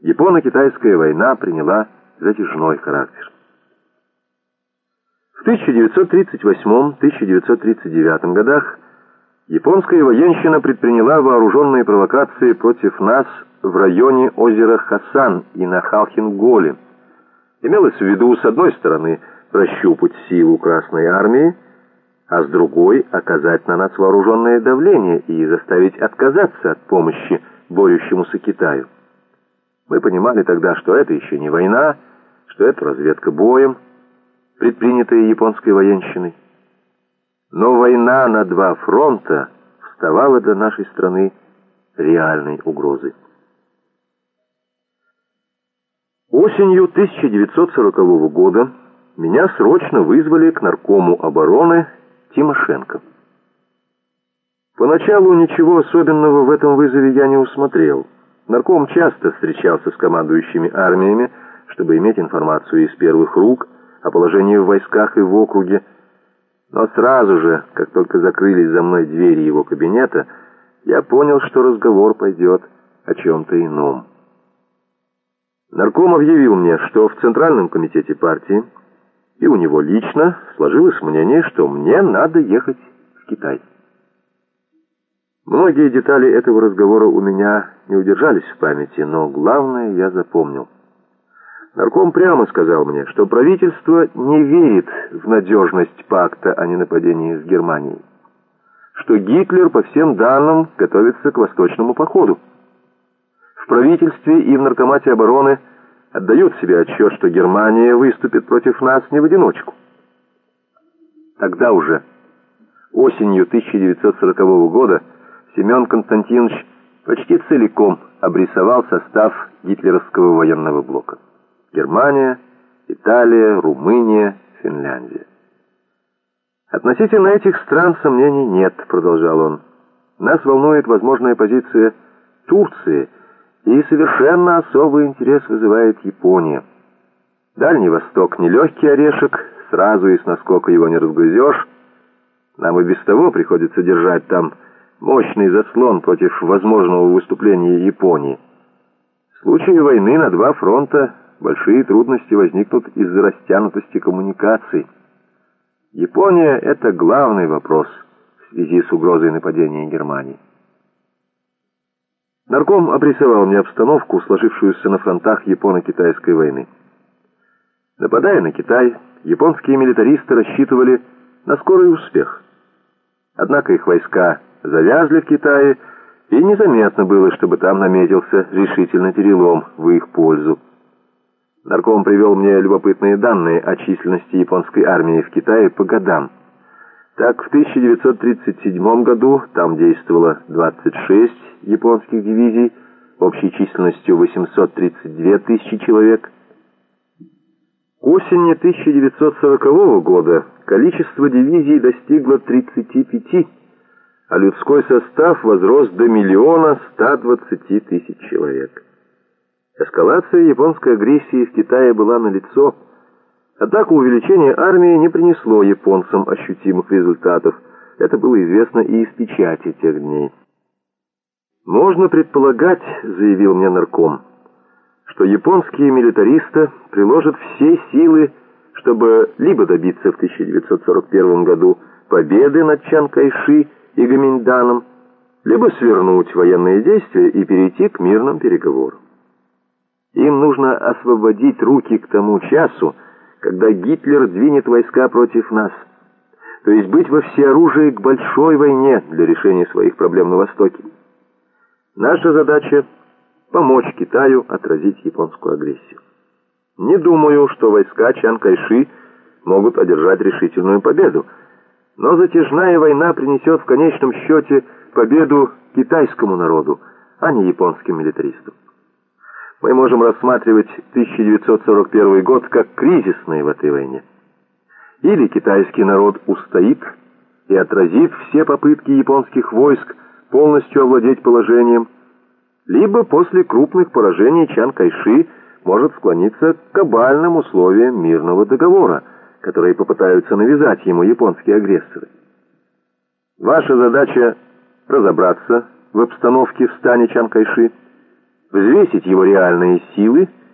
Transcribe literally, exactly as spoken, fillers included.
Японо-китайская война приняла затяжной характер. В тысяча девятьсот тридцать восьмом — тысяча девятьсот тридцать девятом годах японская военщина предприняла вооруженные провокации против нас в районе озера Хасан и на Халхин-Голе. Имелось в виду, с одной стороны, прощупать силу Красной Армии, а с другой — оказать на нас вооруженное давление и заставить отказаться от помощи борющемуся Китаю. Мы понимали тогда, что это еще не война, что это разведка боем, предпринятая японской военщиной. Но война на два фронта вставала для нашей страны реальной угрозой. Осенью тысяча девятьсот сорокового года меня срочно вызвали к наркому обороны Тимошенко. Поначалу ничего особенного в этом вызове я не усмотрел. Нарком часто встречался с командующими армиями, чтобы иметь информацию из первых рук о положении в войсках и в округе. Но сразу же, как только закрылись за мной двери его кабинета, я понял, что разговор пойдет о чем-то ином. Нарком объявил мне, что в Центральном комитете партии и у него лично сложилось мнение, что мне надо ехать в Китай. Многие детали этого разговора у меня не удержались в памяти, но главное я запомнил. Нарком прямо сказал мне, что правительство не верит в надежность пакта о ненападении с Германией, что Гитлер, по всем данным, готовится к восточному походу. В правительстве и в Наркомате обороны отдают себе отчет, что Германия выступит против нас не в одиночку. Тогда уже, осенью тысяча девятьсот сорокового года, Семен Константинович почти целиком обрисовал состав гитлеровского военного блока. Германия, Италия, Румыния, Финляндия. «Относительно этих стран сомнений нет», — продолжал он. «Нас волнует возможная позиция Турции, и совершенно особый интерес вызывает Япония. Дальний Восток — нелегкий орешек, сразу и с наскока его не разгрызешь. Нам и без того приходится держать там мощный заслон против возможного выступления Японии. В случае войны на два фронта большие трудности возникнут из-за растянутости коммуникаций. Япония — это главный вопрос в связи с угрозой нападения Германии». Нарком обрисовал мне обстановку, сложившуюся на фронтах Японо-Китайской войны. Нападая на Китай, японские милитаристы рассчитывали на скорый успех. Однако их войска завязли в Китае, и незаметно было, чтобы там наметился решительный перелом в их пользу. Нарком привел мне любопытные данные о численности японской армии в Китае по годам. Так, в тысяча девятьсот тридцать седьмом году там действовало двадцать шесть японских дивизий общей численностью восемьсот тридцать две тысячи человек. К осени тысяча девятьсот сорокового года количество дивизий достигло тридцати пяти, а людской состав возрос до миллиона ста двадцати тысяч человек. Эскалация японской агрессии в Китае была налицо. Однако увеличение армии не принесло японцам ощутимых результатов. Это было известно и из печати тех дней. «Можно предполагать, — заявил мне нарком, — что японские милитаристы приложат все силы, чтобы либо добиться в тысяча девятьсот сорок первом году победы над Чан Кайши и Гоминьданом, либо свернуть военные действия и перейти к мирным переговорам. Им нужно освободить руки к тому часу, когда Гитлер двинет войска против нас, то есть быть во всеоружии к большой войне для решения своих проблем на Востоке. Наша задача — помочь Китаю отразить японскую агрессию. Не думаю, что войска Чан Кайши могут одержать решительную победу, но затяжная война принесет в конечном счете победу китайскому народу, а не японским милитаристам. Мы можем рассматривать тысяча девятьсот сорок первый год как кризисный в этой войне. Или китайский народ устоит и отразит все попытки японских войск полностью овладеть положением, либо после крупных поражений Чан Кайши может склониться к кабальным условиям мирного договора, которые попытаются навязать ему японские агрессоры. Ваша задача — разобраться в обстановке в стане Чан Кайши, взвесить его реальные силы